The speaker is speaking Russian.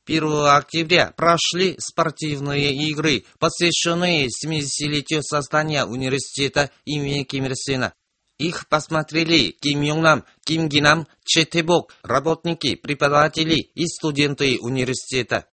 1 октября прошли спортивные игры, посвященные 70-летию создания университета имени Ким Ир Сена. Их посмотрели Ким Юнг-нам, Ким Ги-нам, Чет Таe-бок, работники, преподаватели и студенты университета.